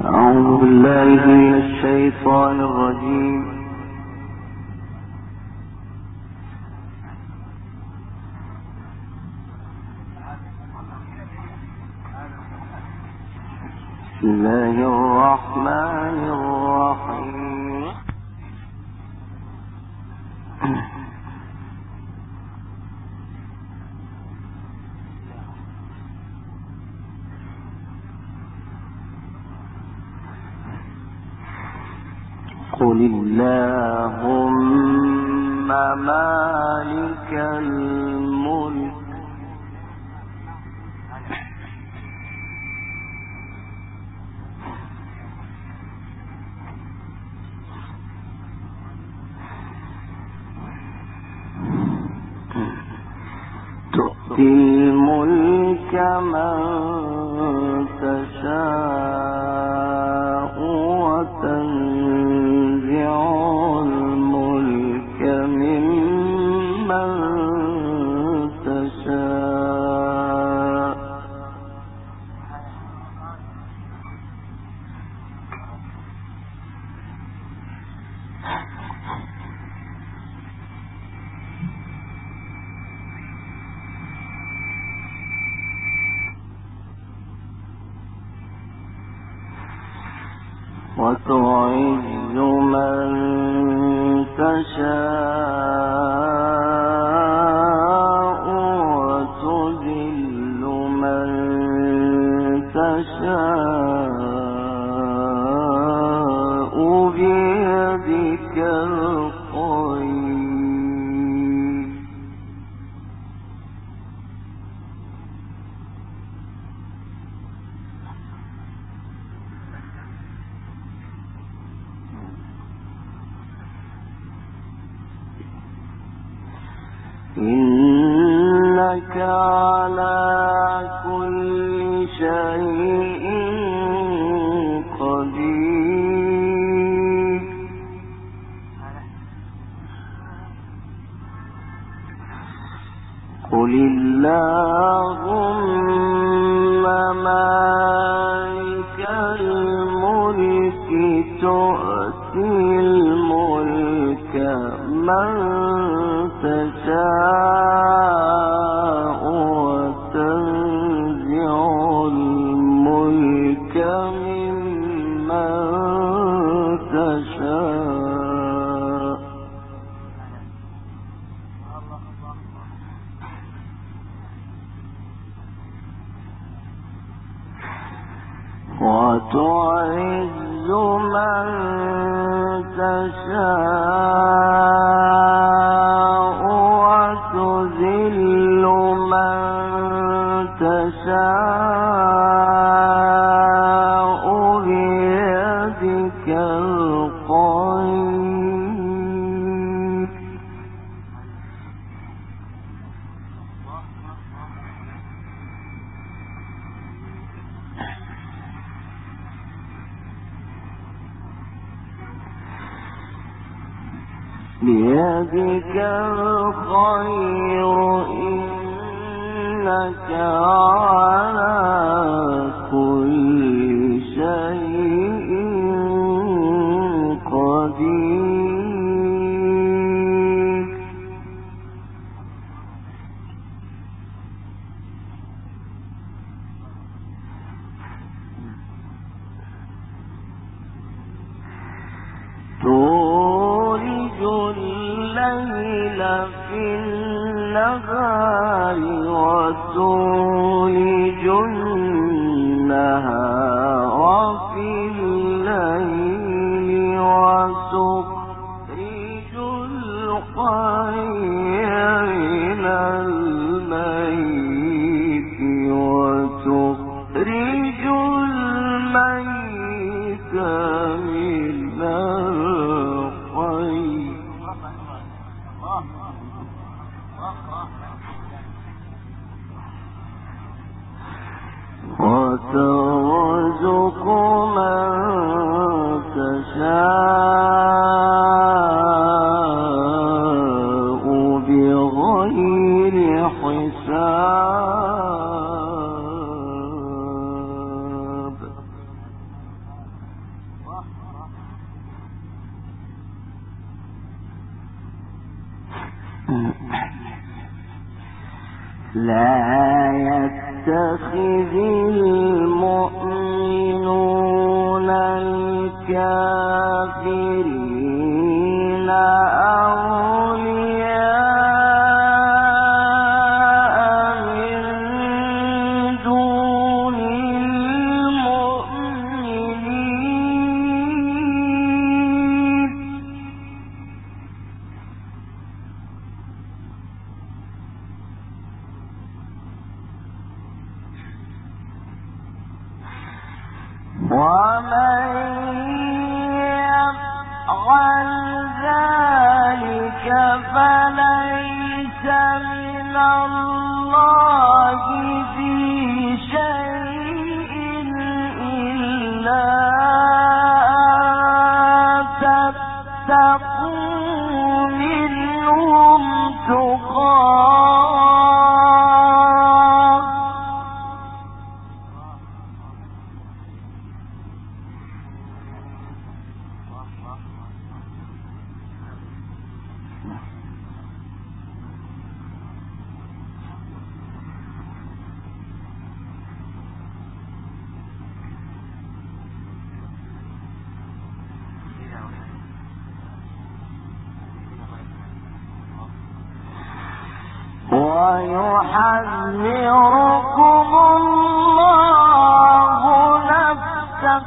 أعوذ بالله من الشيطان الرجيم. بسم الله الرحمن الرحيم. قل اللهم مالك الملك تؤتي الملك من تشاء وتنزع الملك ممن تشاء وتعز من تشاء وتذل من تشاء بيدك الخير إنك على كل شيء قدير. قل اللهم مالك الملك تؤتي الملك من تشاء وتنزع الملك ممن تشاء وتعز من تشاء وتذل من تشاء بيدك الخير. بيدك الخير إنك على كل شيء قدير. تولج الليل في النهار وتولج النهار في الليل وتخرج الحي من الميت وتخرج الميت من الحي وترزق من تشاء بغير حساب. لا يتخذ المؤمنون الكافرين أولياء من دون المؤمنين ومن يفعل ذلك فليس من الله في شيء إلا تتقوا منهم تقاه ويحذركم الله نفسه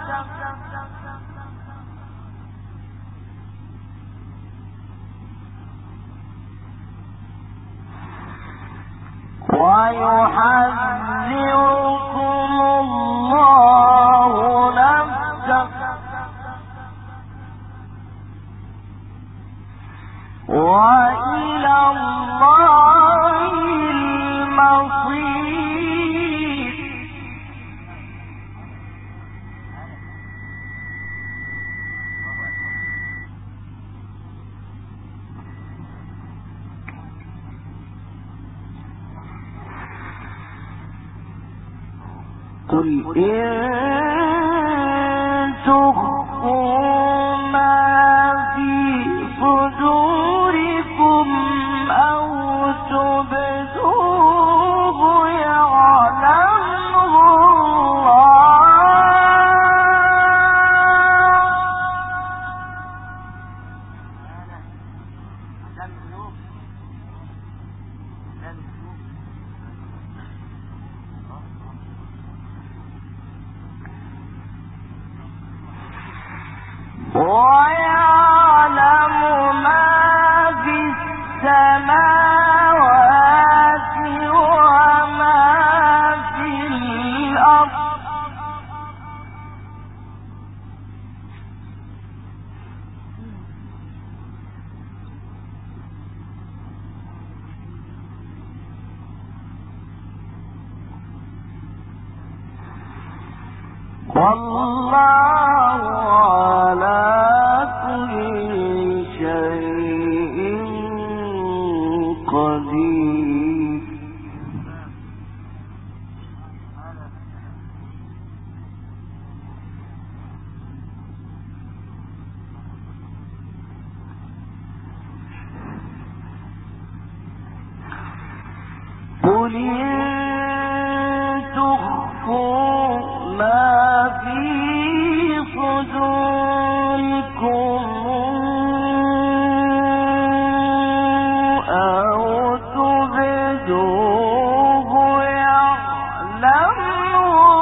وإلى الله المصير قل إن تخفوا ما في صدوركم أو تبدوه يعلمه ويعلم ما في السماوات وما في الأرض والله على كل شيء قدير قل إن تخفوا ما في صدوركم أو تبدوه يعلمه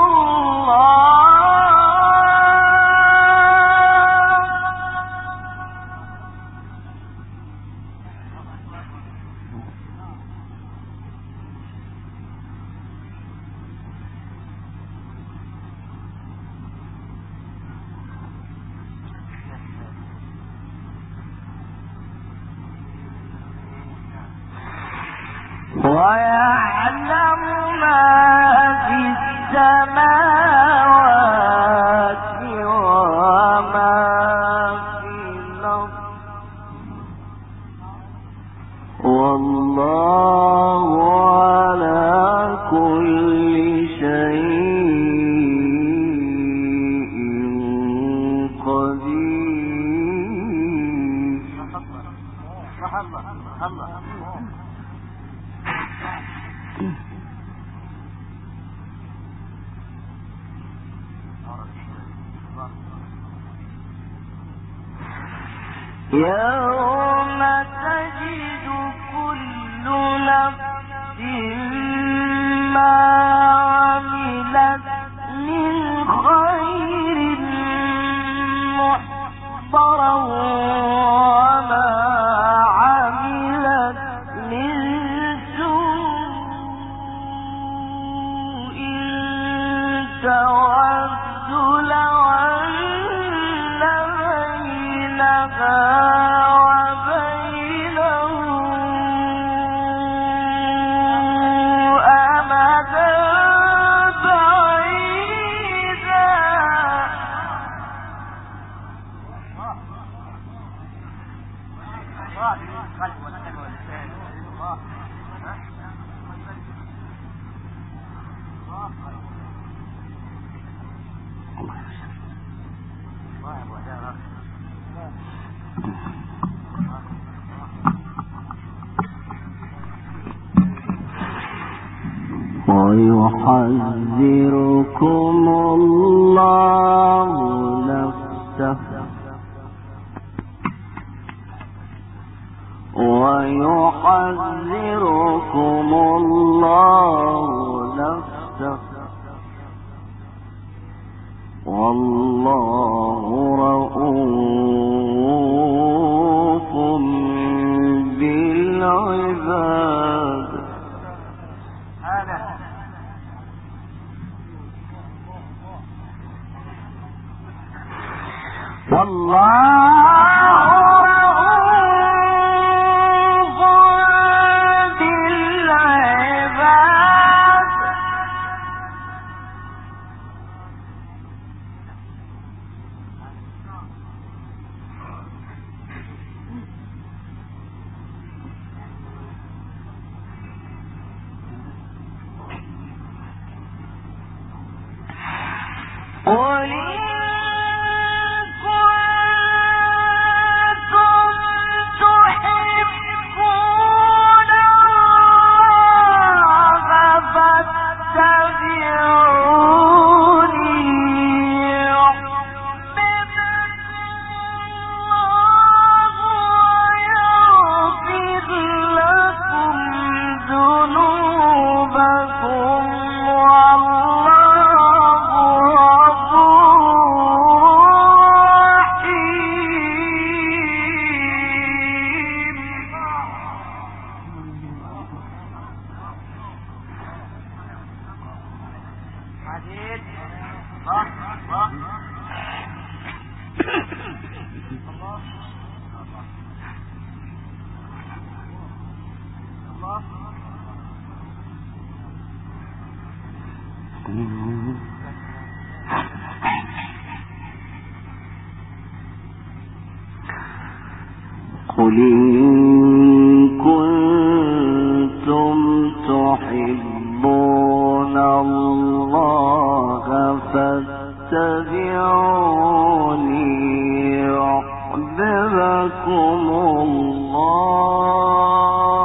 ويعلم ما في السماوات وما في الأرض والله على كل شيء قدير يوم تجد كل نفس ما عملت من خير محضرا وما عملت من سوء تود لو أن بينها ويحذركم الله نفسه ويحذركم الله نفسه والله رؤوف بالعباد. قل إن كنتم تحبون الله فاتبعوني يحببكم الله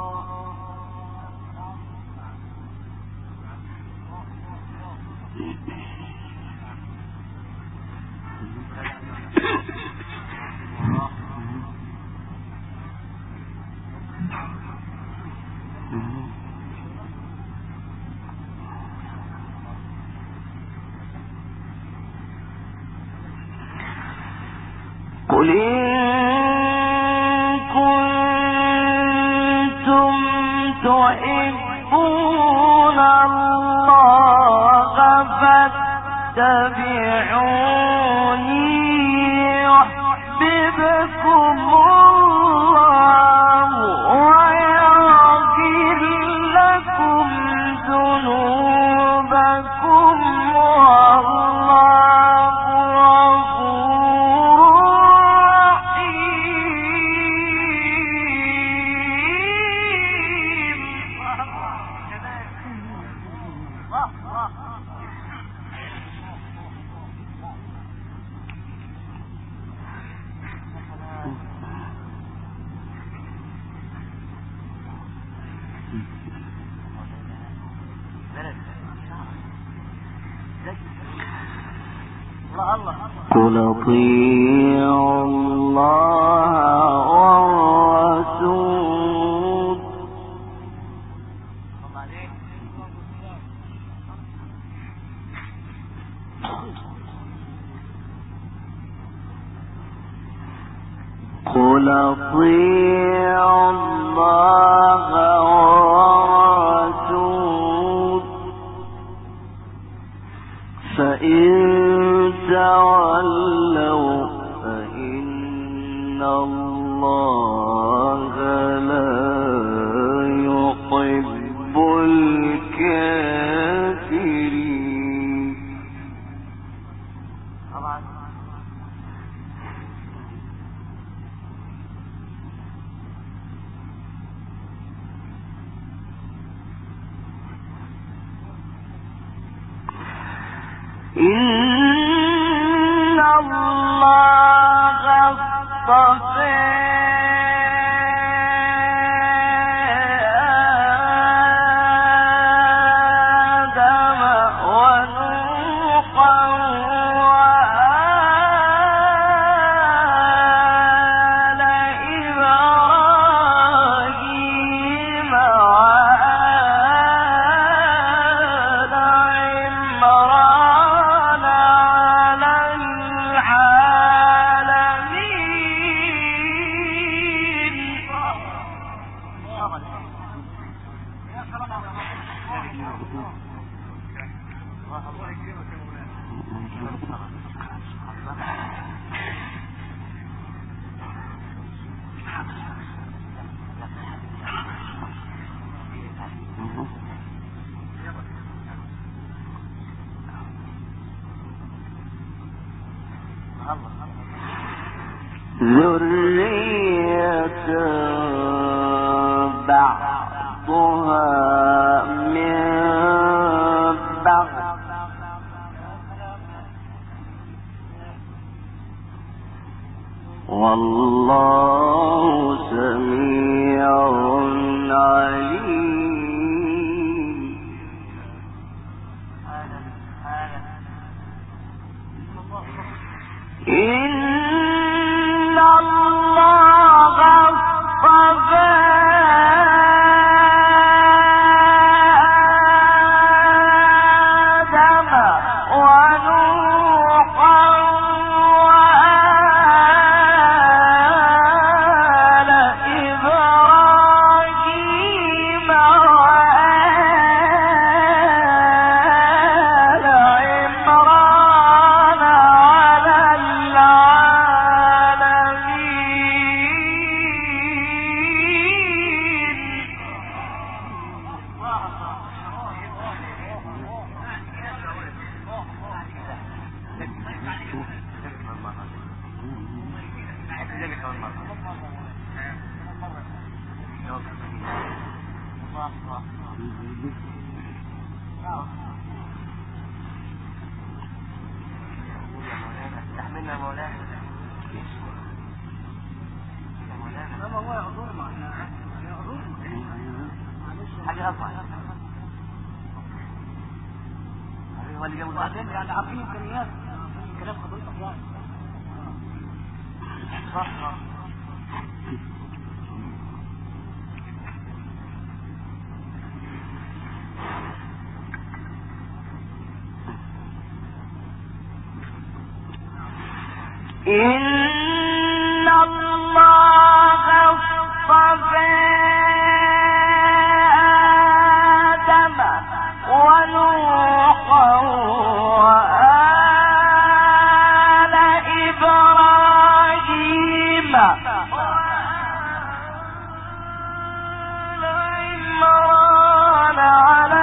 قل إن كنتم تحبون الله فاتبعوني يحببكم الله ويغفر لكم ذنوبكم والله قل اطيعوا الله والرسول قل اطيعوا الله والرسول فإن تولوا فإن الله لا يحب الكافرين. إن الله اصطفى آدم ونوحا وآل إبراهيم وآل عمران على العالمين. ذرية بعضها من بعض والله سميع عليم. إن الله اصطفى آدم ونوحا وآل إبراهيم وآل عمران على استحملنا مولانا. لما هو يعذر معنا يعذر حاجة أصعب هو اللي جابوا بعدين يعني عارفين إمكانيات كلام حضرتك يعني صح. إن الله اصطفى آدم ونوحا وآل إبراهيم وآل عمران على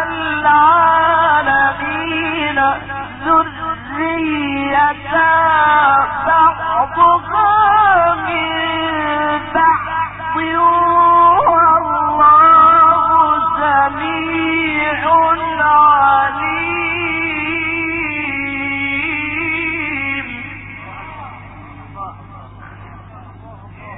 العالمين ذرية بعضها من بعض والله سميع عليم.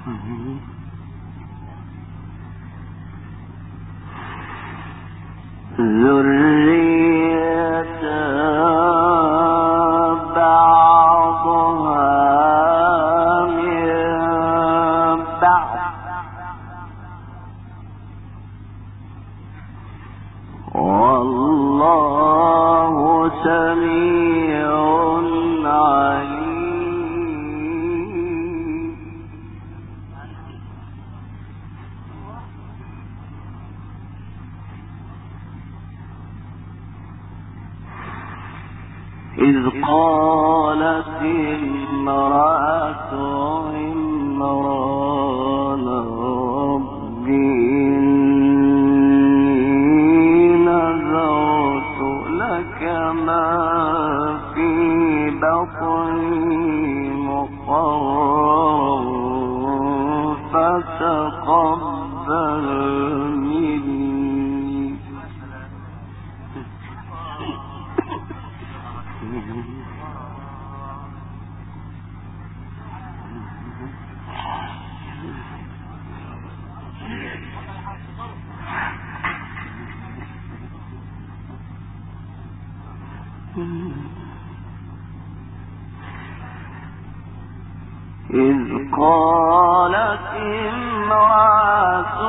إذ قالت امرأة عمران رب إني نذرت لك ما في بطني محررا فتقبل مني. إذ قالت امرأة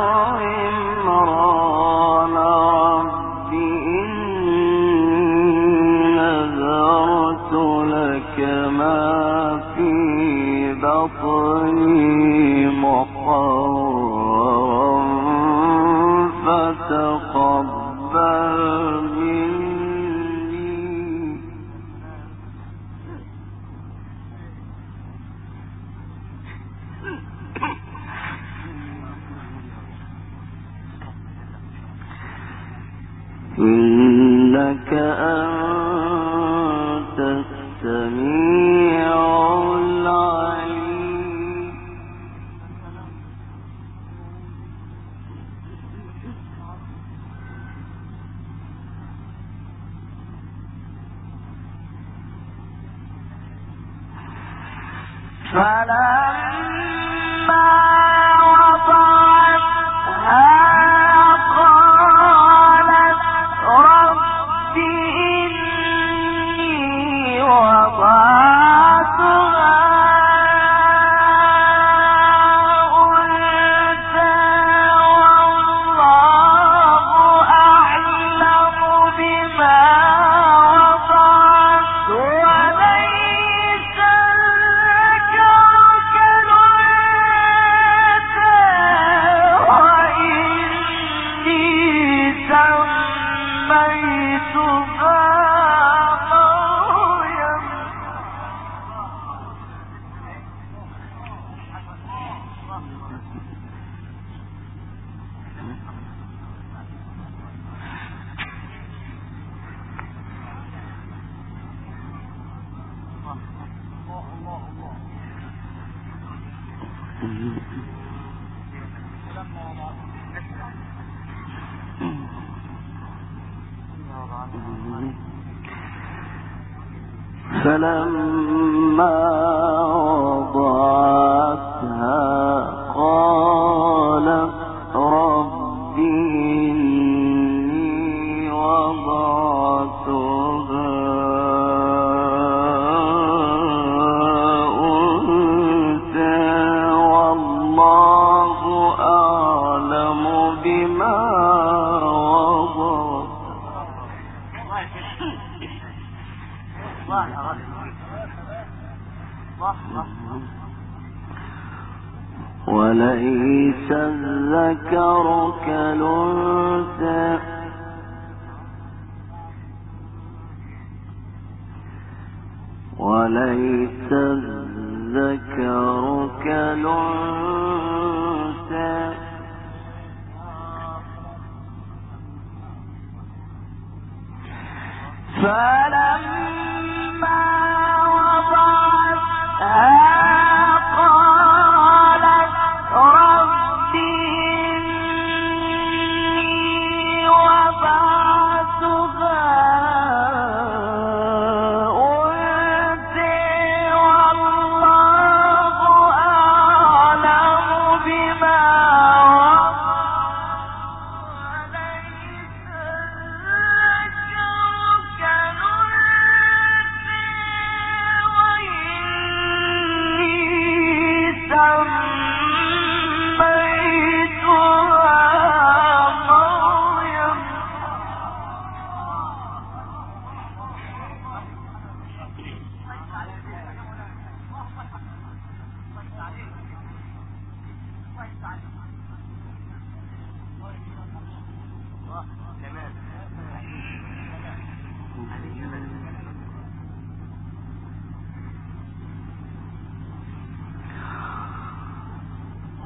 عمران رب إني نذرت لك ما في بطني محررا فتقبل مني. إنك أنت السميع العليم. فلما وضعتها قالت رب إني وضعتها أنثى والله أعلم بما وضعت وليس الذكر كالأنثى وإني سميتها مريم. فلما وضعتها قالت رب إني وضعتها أنثى والله أعلم بما وضعت. وليس الذكر كالأنثى وليس الذكر كالأنثى. فلما وضعتها قالت رب إني وضعتها أنثى والله أعلم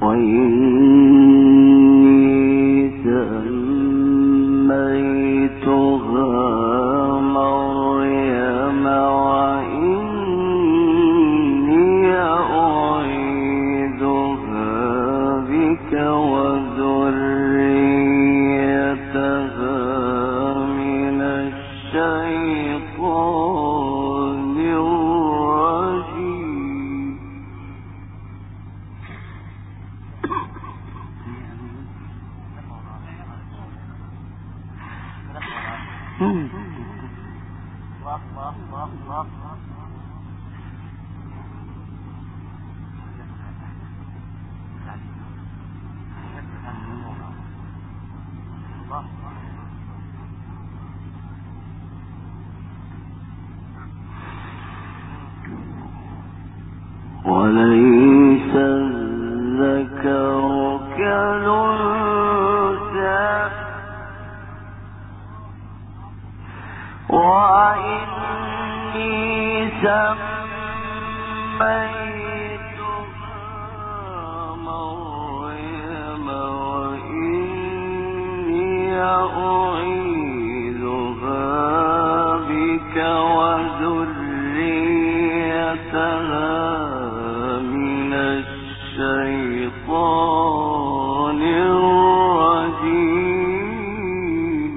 وليس الذكر كالأنثى وإني سميتها مريم وإني أعيذها بك وذريتها الشيطان الرجيم.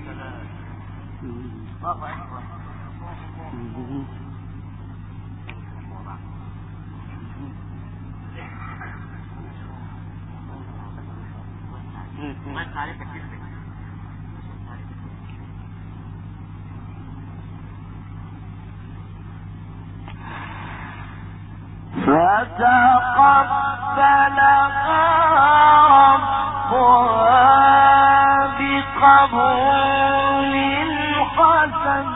فتقبلها ربها بقبول حسن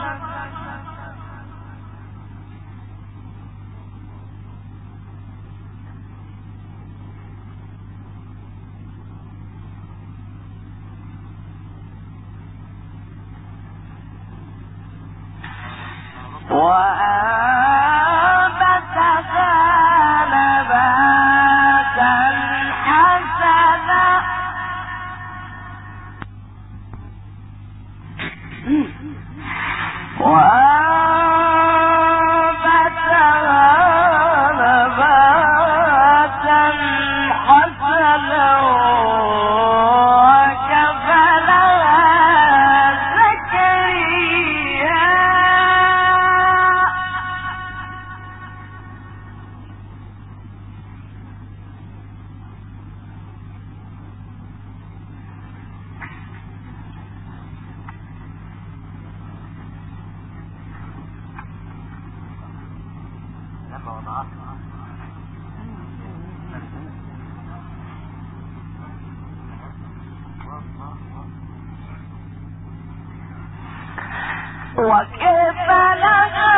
وكفلها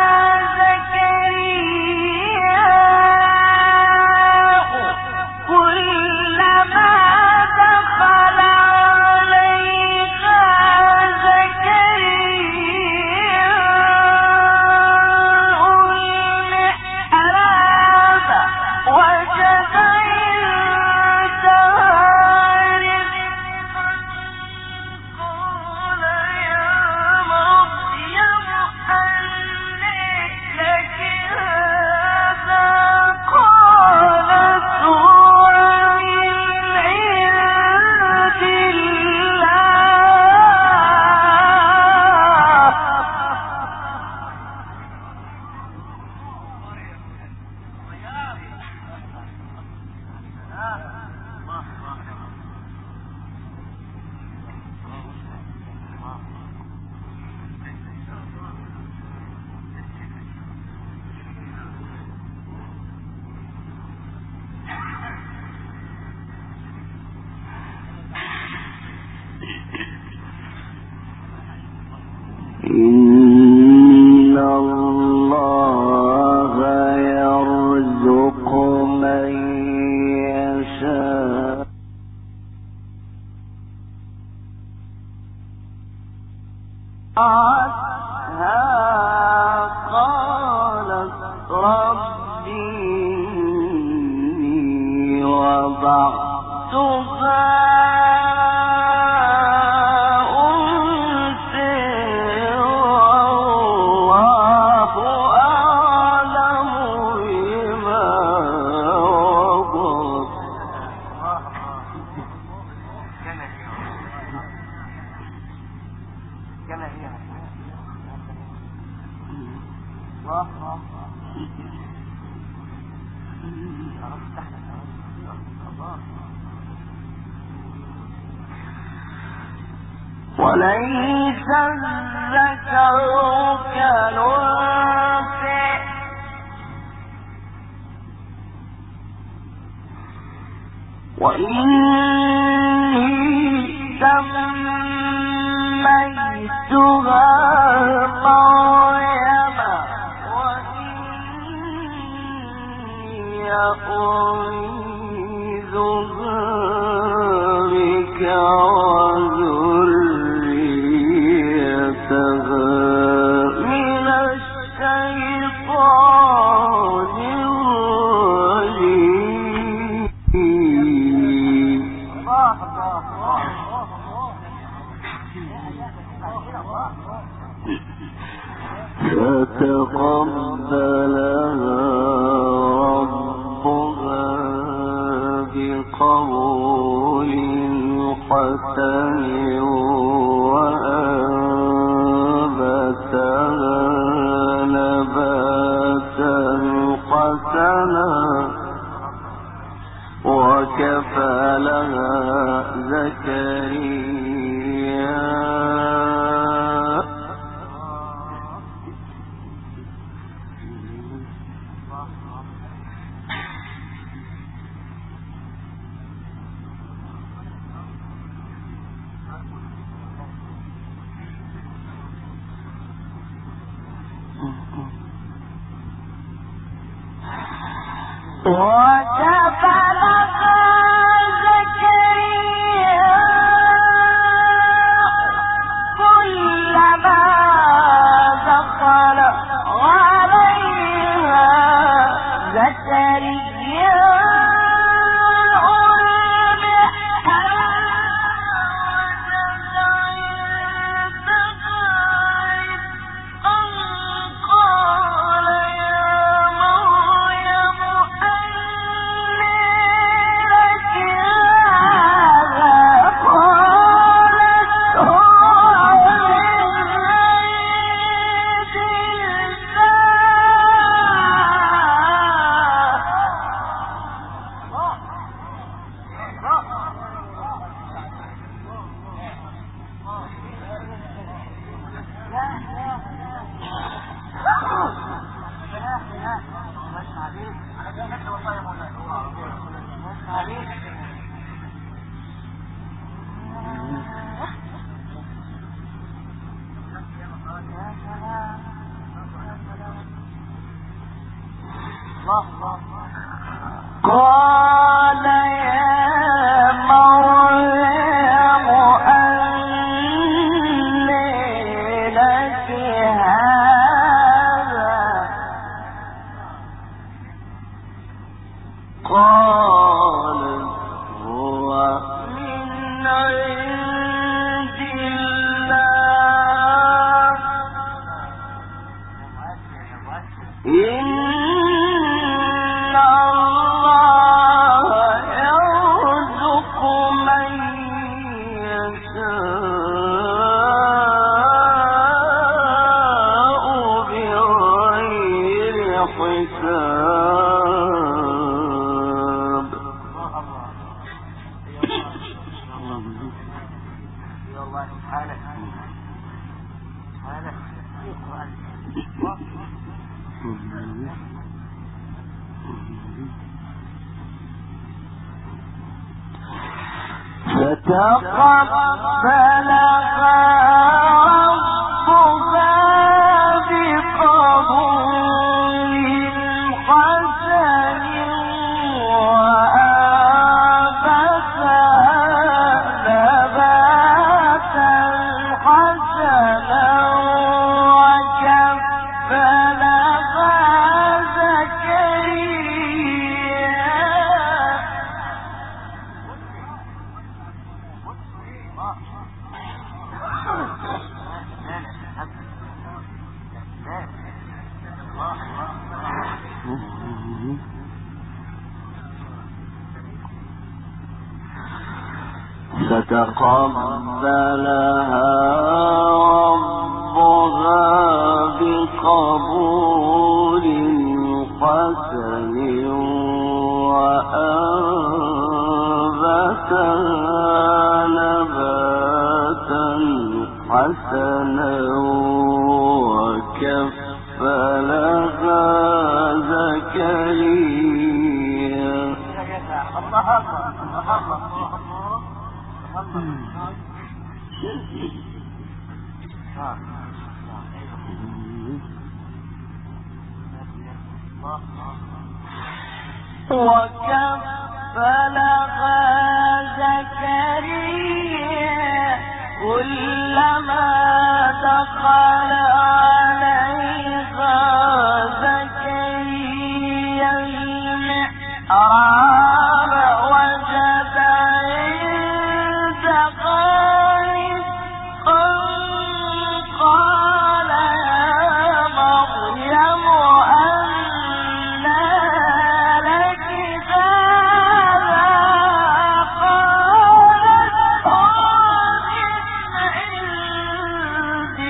زكريا كلما دخل عليها زكريا المحراب وجد إن الله يرزق من يشاء قالت ربي إني وليس الذكر كالأنثى وإني سميتها مريم وإني أعيذها بك وذريتها من الشيطان الرجيم. فتقبلها ربها بقبول حسن وأنبتها نباتا حسنا وكفلها زكريا كلما دخل عليها زكريا قال يا مريم أنى لك هذا قالت هو من عند الله إن الله يرزق من يشاء بغير حساب. فتقبلها ربها بقبول حسن وأنبتها نباتا حسنا وكفلها زكريا فتقبلها ربها بقبول حسن وأنبتها نباتا حسنا وكفلها زكريا. الله أكبر الله أكبر وكفلها زكريا كلما دخل عليها زكريا المحراب وجد عندها رزقا قال يا مريم أنى لك هذا قالت هو من عند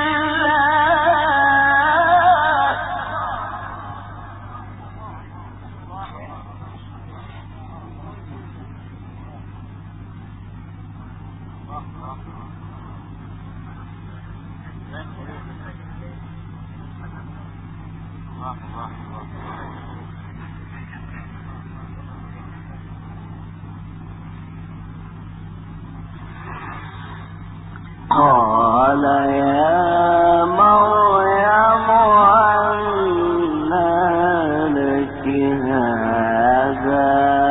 قال يا مريم أنى لك هذا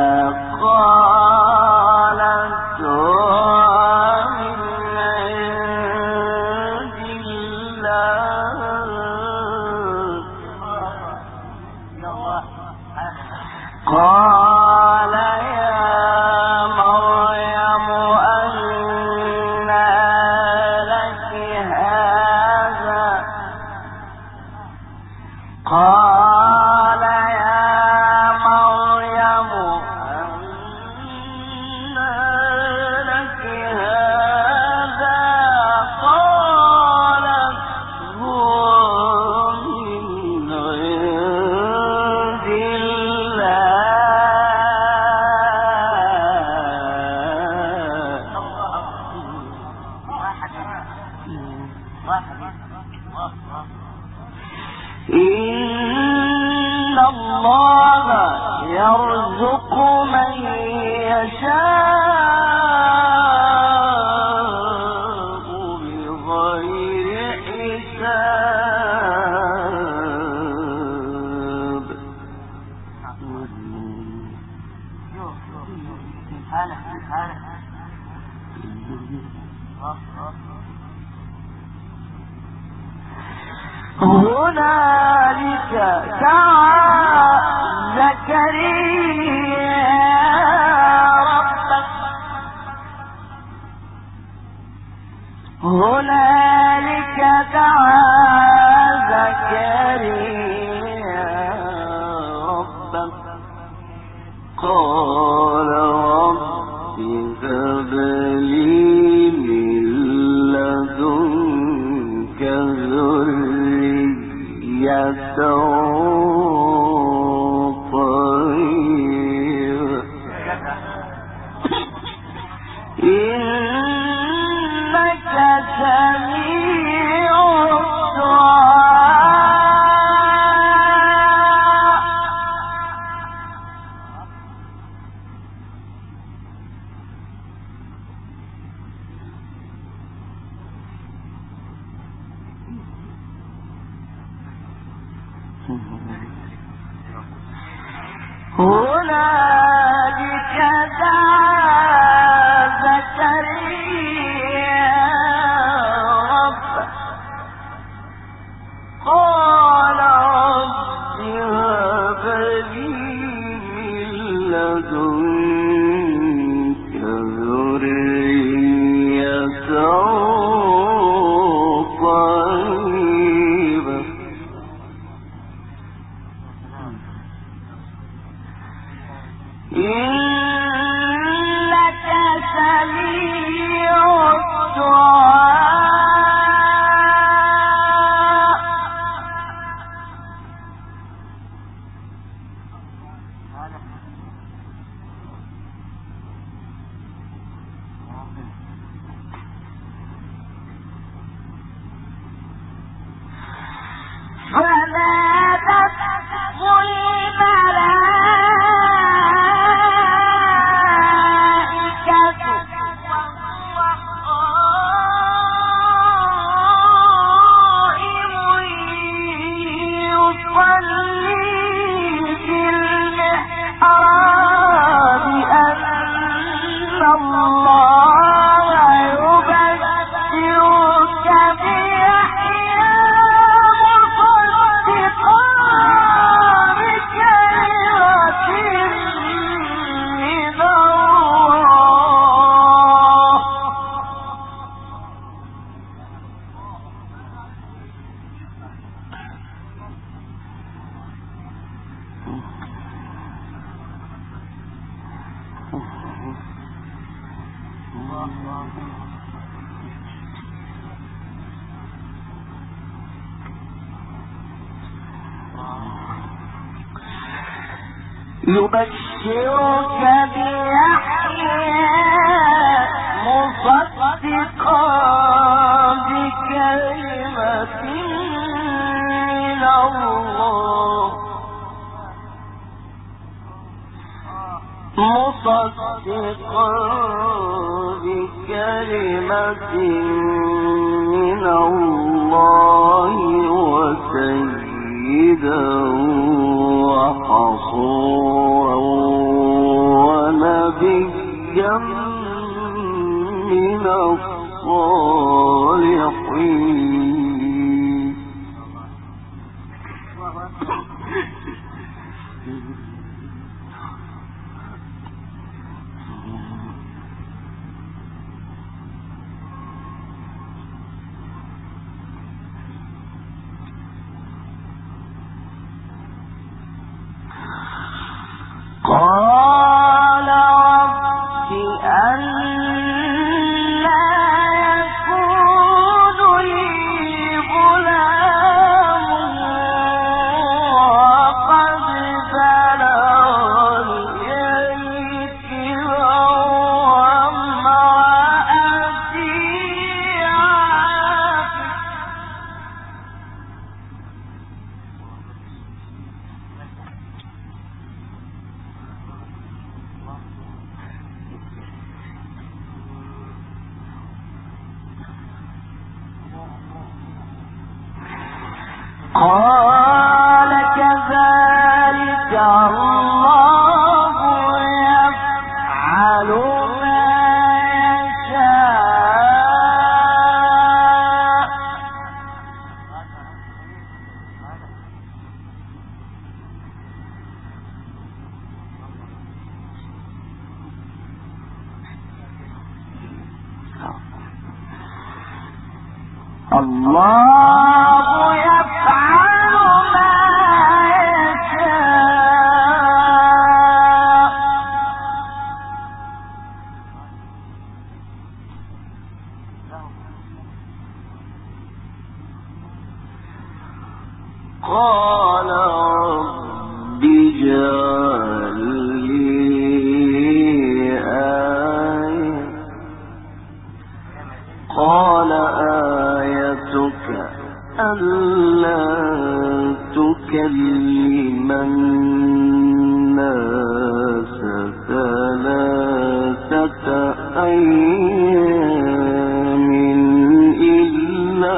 قالت هو من عند الله قال يا مريم أنى لك هذا قال يا مريم أنى لك هذا قالت هو من عند إن الله يرزق من يشاء بغير حساب. هنالك دعا زكريا ربه هنالك دعا زكريا ربه قال رب هب لي من لدنك ذرية طيبة إنك سميع هنالك دعا زكريا ربه قال رب هب لي من لدنك ذرية طيبة إنك سميع الدعاء يبشرك بيحيى مصدقا بكلمة من الله مصدقا بكلمة من الله وسيدا وحصورا ونبيا من الصالحين. قال رب أنى يكون لي غلام وقد بلغني الكبر وامرأتي عاقر. قال كذلك الله يفعل ما يشاء. الله يفعل ما يشاء. قال رب اجعل لي آية. قال آيتك ألا تكلم الناس ثلاثة أيام إلا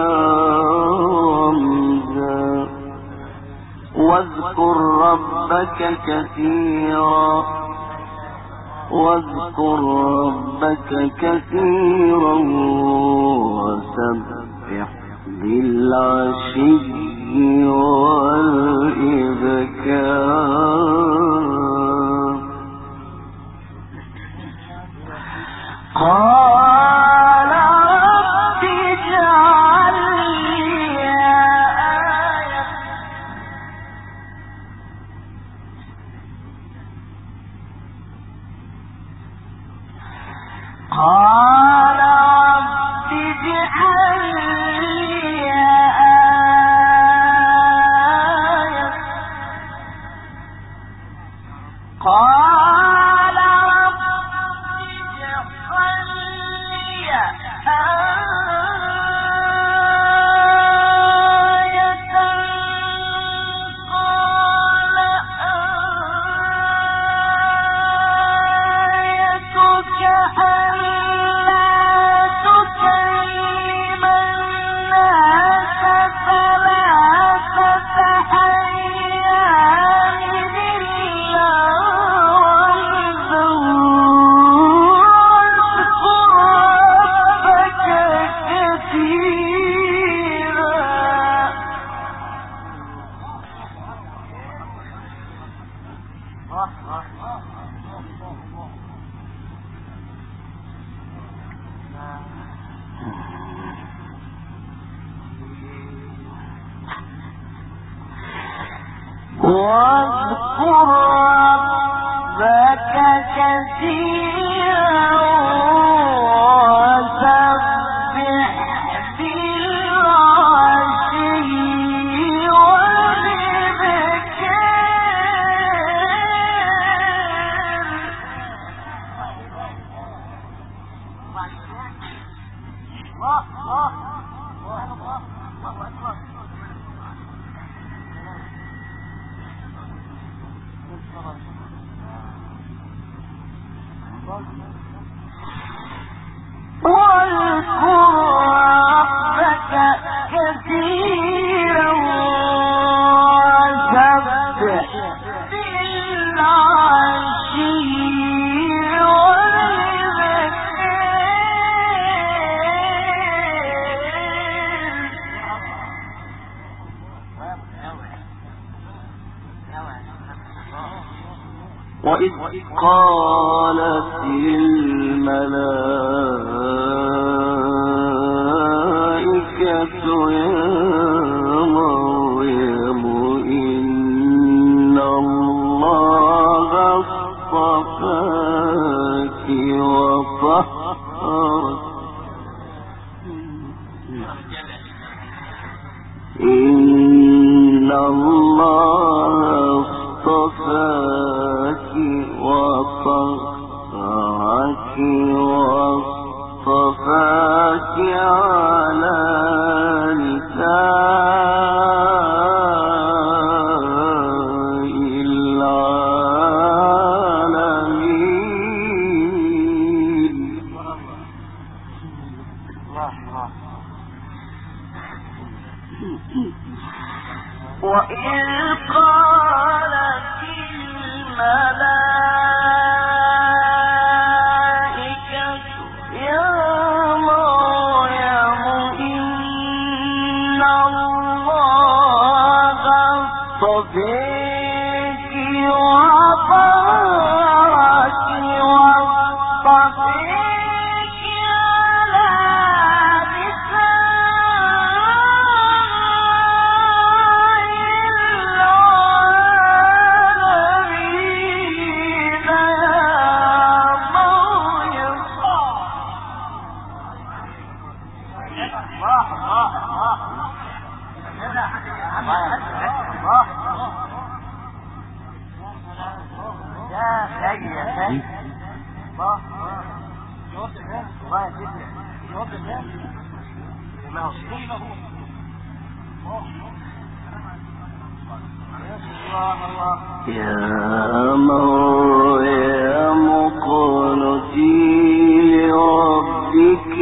رمزا واذكر ربك كثيرا وسبح بالعشي والإبكار. قال رب اجعل لي آية. قال رب اجعل لي آية. قال رب اجعل لي واذكر ربك كثيرا وسبح بالعشي وإذ قالت الملائكة يا مريم إن الله اصطفاك وطهرك إن الله اصطفاك وطهرك واصطفاك على نساء العالمين. وإذ قالت الملائكة يا مريم إن الله اصطفاك وطهرك واصطفاك يا مريم اقنتي لربك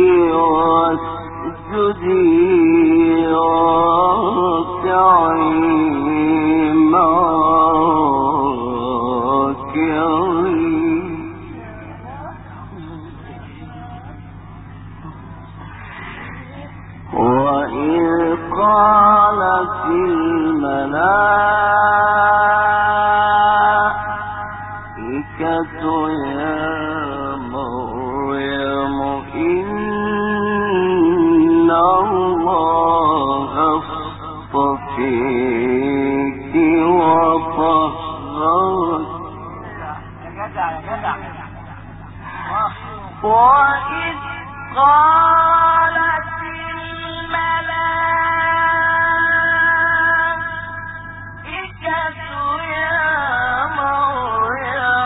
واسجدي واركعي مع الراكعين. وإذ قالت الملائكة يا مريم إن الله اصطفاك وطهرك. وإذ قالت الملائكة يا مريم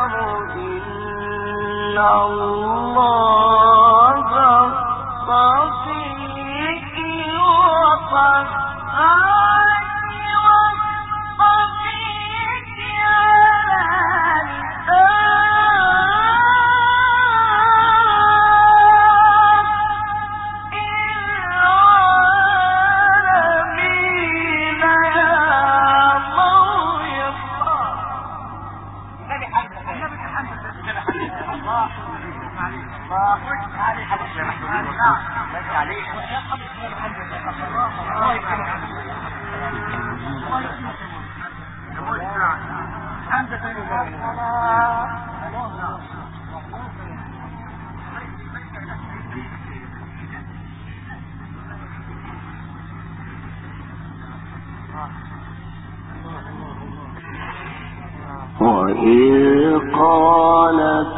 وإذ قالت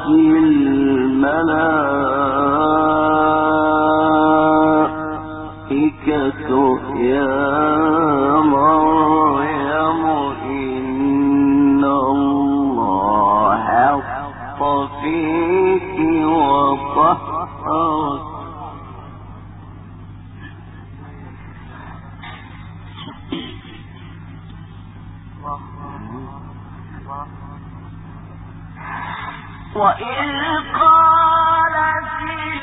الملائكة يا مريم إن الله اصطفيك وطهرك وإذ قالت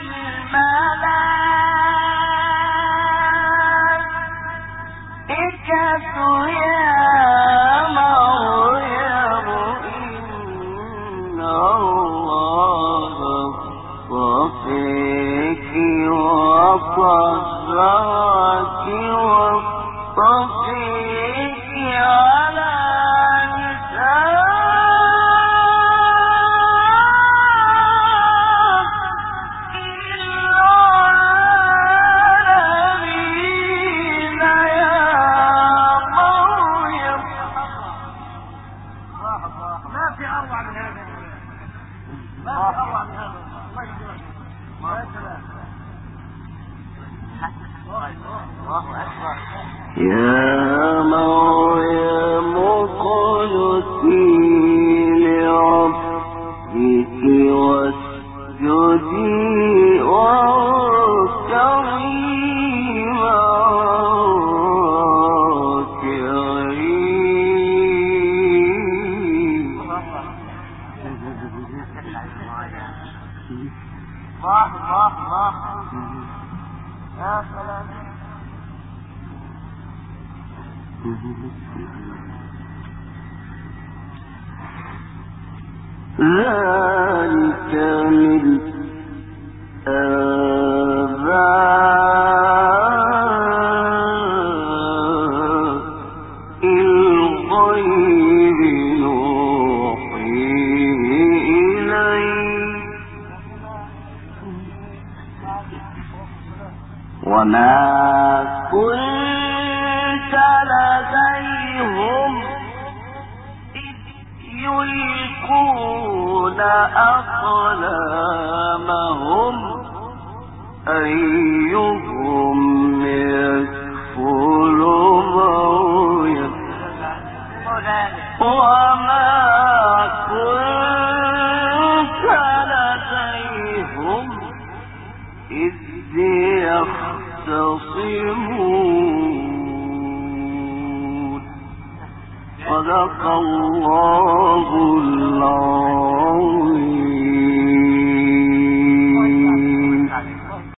الملائكة يا مريم إن الله اصطفيك وطهرك واصطفيك على يا مريم اقنتي لربك واسجدي واركعي مع الراكعين. الله يا سلام. ذلك من آباء الغيب نوحيه إليك وما كنت لديهم يلقون أقلامهم أيهم يكفل مريم وما كنت لديهم إذ يختصمون. صدق الله العظيم.